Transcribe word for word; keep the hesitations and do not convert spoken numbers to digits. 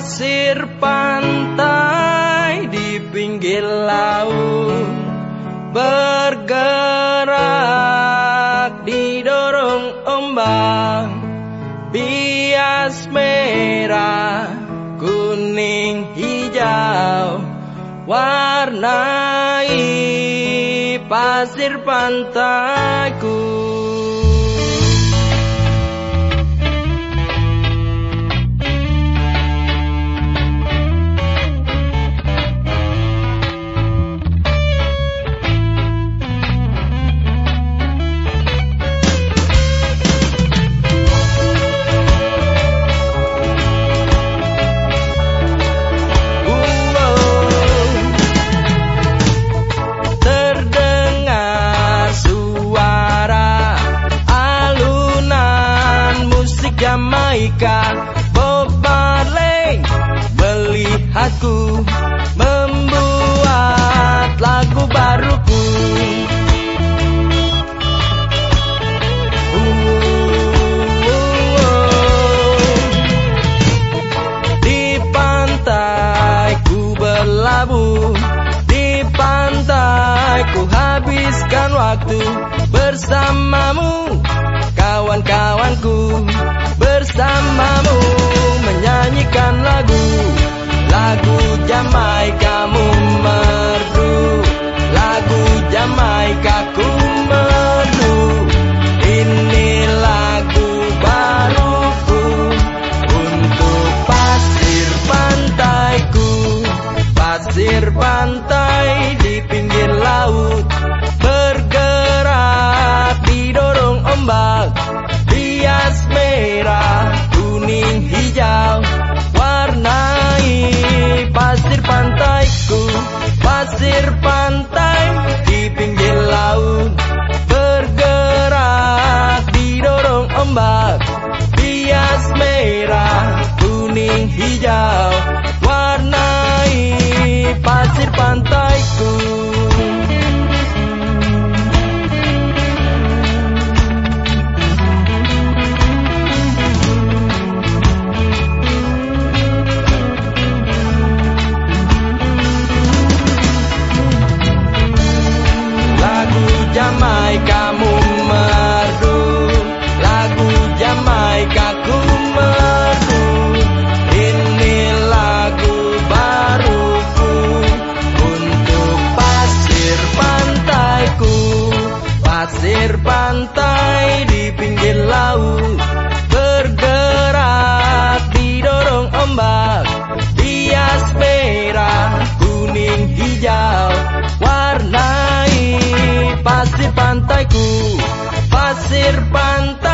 pasir pantai di pinggir laut, bergerak didorong ombak, bias merah, kuning, hijau, warnai pasir pantaiku. Jamaika, Bob Marley melihatku membuat lagu baruku. Di pantai ku berlabuh, di pantai ku habiskan waktu bersamamu, kawan-kawanku. Bersamamu menyanyikan lagu, lagu Jamaika mu merdu, lagu Jamaika ku merdu. Ini lagu baruku untuk pasir pantaiku, pasir pantai di pinggir laut, bergerak didorong ombak, bias merah, kuning, hijau, warnai pasir pantaiku, pasir pantai di pinggir laut, bergerak didorong ombak, bias merah, kuning, hijau, warnai pasir pantaiku. Jamaika mu merdu, lagu Jamaika ku merdu. Ini lagu baruku untuk pasir pantaiku, pasir pantai di pinggir laut, bergerak didorong ombak, bias merah, kuning, hijau, warnai pasir pantaiku, pasir pantai.